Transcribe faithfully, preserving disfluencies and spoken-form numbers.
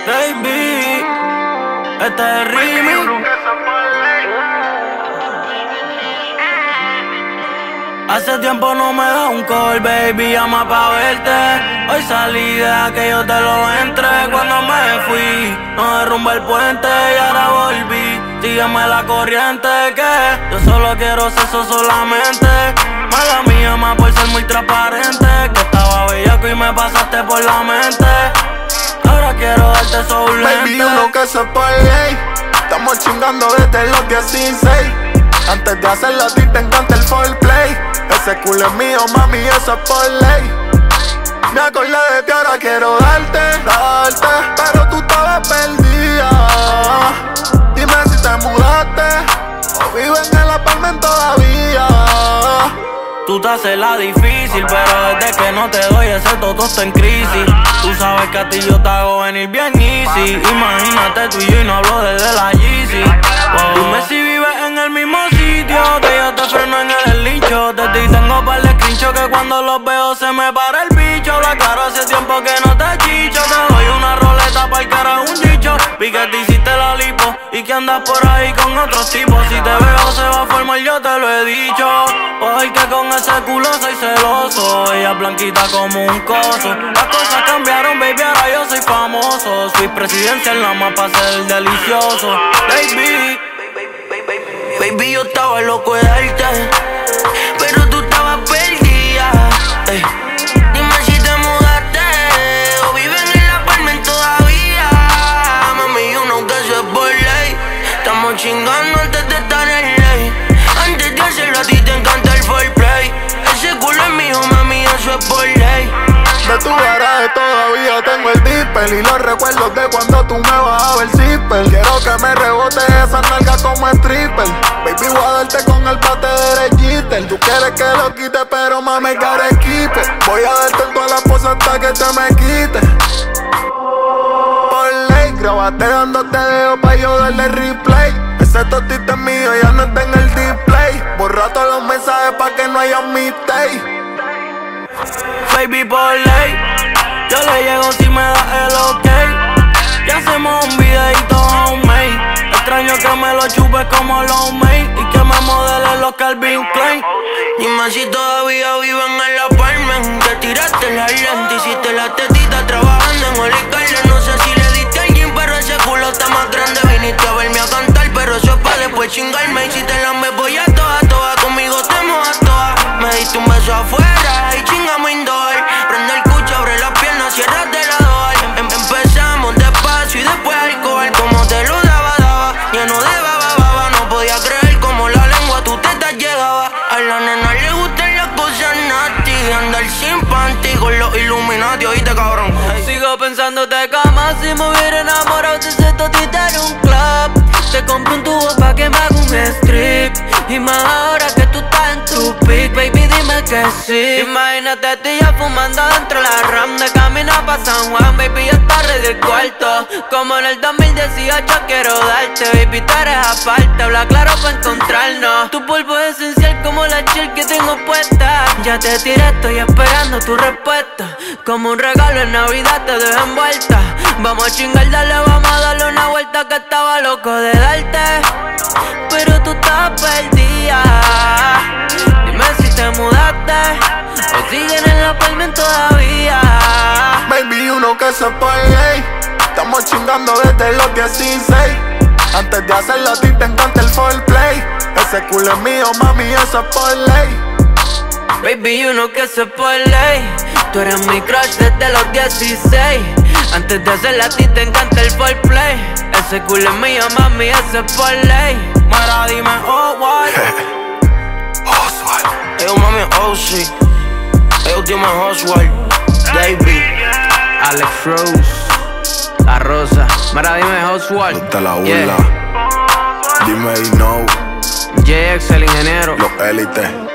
Baby, este es el remix. Hace tiempo no me da un call, baby, llama pa' verte. Hoy salí, deja que yo te lo entre. Cuando me fui, no derrumbé el puente y ahora volví. Sígueme la corriente, que yo solo quiero sexo solamente. Mala mía, más por ser muy transparente. Que estaba bellaco y me pasaste por la mente. Ahora quiero darte soul lente. Baby, uno que se por ley. Estamos chingando desde los dieciséis. Antes de hacerlo a ti te encanta el foreplay. Ese culo es mío, mami, eso es por ley. Me acordé de ti, ahora quiero darte, darte. Pero tú estabas perdida. Dime si te mudaste o vives en el apartamento todavía. Tú te haces la difícil, pero desde que no te doy ese todo está en crisis. Tú sabes que a ti yo te hago venir bien easy. Imagínate tú y yo y no hablo desde la Yeezy. Wow. Dime si vives en el mismo sitio, que yo te freno en el lincho. De ti tengo par de screenshot que cuando los veo se me para el bicho. La cara hace tiempo que no te chicho. Te doy una roleta para el cara un dicho. Vi que te hiciste la lipo y que andas por ahí con otros tipos. Si te veo se va a formar, yo te lo he dicho. Porque con ese culo soy celoso. Ella es blanquita como un coso. Las cosas cambiaron, baby, ahora yo soy famoso. Soy presidencial nada más para ser delicioso. Baby, baby, yo estaba loco de darte, pero tú estabas perdida. Ey. Dime si te mudaste o vives en el apartamento todavía. Mami, yo no que eso es por ley. Estamos chingando antes de estar en ley. Antes de hacerlo a ti te encanta el foreplay. Ese culo es mío, mami, eso es por ley. De tu garaje todavía tengo el dipper y los recuerdos de cuando tú me bajabas el zipper. Quiero que me rebote esa nalga como stripper. Baby, voy a darte con el bate derechita. Tú quieres que lo quite, pero mami, gotta keep it. Voy a darte en todas las cosas hasta que te me quites. Por ley, grabaste dándote dedo pa' yo darle replay. Ese totito es mío, ya no está en el display. Borra todos los mensajes pa' que no haya mistake. Baby, por ley, yo le llego si me das el ok. Ya hacemos un videito homemade. Extraño que me lo chupes como los made y que me modele los Calvin Klein. Dime si todavía vivo en el apartment. Te tiraste la lente, hiciste la tetita trabajando en Oli Garden. No sé si le diste a alguien, pero ese culo está más grande. Viniste a verme a cantar, pero eso es pa' después chingarme. Y si te la me voy a todas, todas, conmigo te mojas todas. Me diste un beso afuera y chingamos indoor. Prende el cucho, abre las piernas, ciérrate la door. Em Empezamos despacio y después alcohol. Como te lo daba, daba, lleno de baba, baba. No podía creer como la lengua tu teta llegaba. A la nena le gustan las cosas nasty. Andar sin panty con los Illuminati, oíste cabrón. Sigo pensándote como si me hubiera enamorado de ese totito en un club. Te compro un tubo pa' que me haga un strip. Y más ahora que tú estás en tu pick, baby, dime que sí. Imagínate a ti ya fumando dentro de la RAM de camino pa' San Juan, baby, ya está ready el cuarto. Como en el dos mil dieciocho quiero darte, baby, tú eres aparte. Habla claro pa' encontrarnos. Tu polvo es esencial como la chill que tengo puesta. Ya te tiré, estoy esperando tu respuesta. Como un regalo en Navidad te dejo envuelta. Vamos a chingar, dale, vamos a darle una vuelta que estaba loco de darte, pero tú estás perdida. Dime si te mudaste o siguen en el apartamento todavía. Baby, uno que se por ley. Estamos chingando desde los dieciséis. Antes de hacerlo a ti te encanta el foreplay. Ese culo es mío, mami, eso es por ley. Baby, uno que se por ley. Tú eres mi crush desde los dieciséis. Antes de hacerla a ti te encanta el foreplay. Ese culo es mío, mami, ese es por ley. Mara, dime, oh, why. Oswald. Eyo, mami, oh, sí. Eyo, dime, Oswald. David. Alex Rose. La Rosa. Mara, dime, Oswald. No te la burla. Yeah. Dime y no. J X, el ingeniero. Los élites.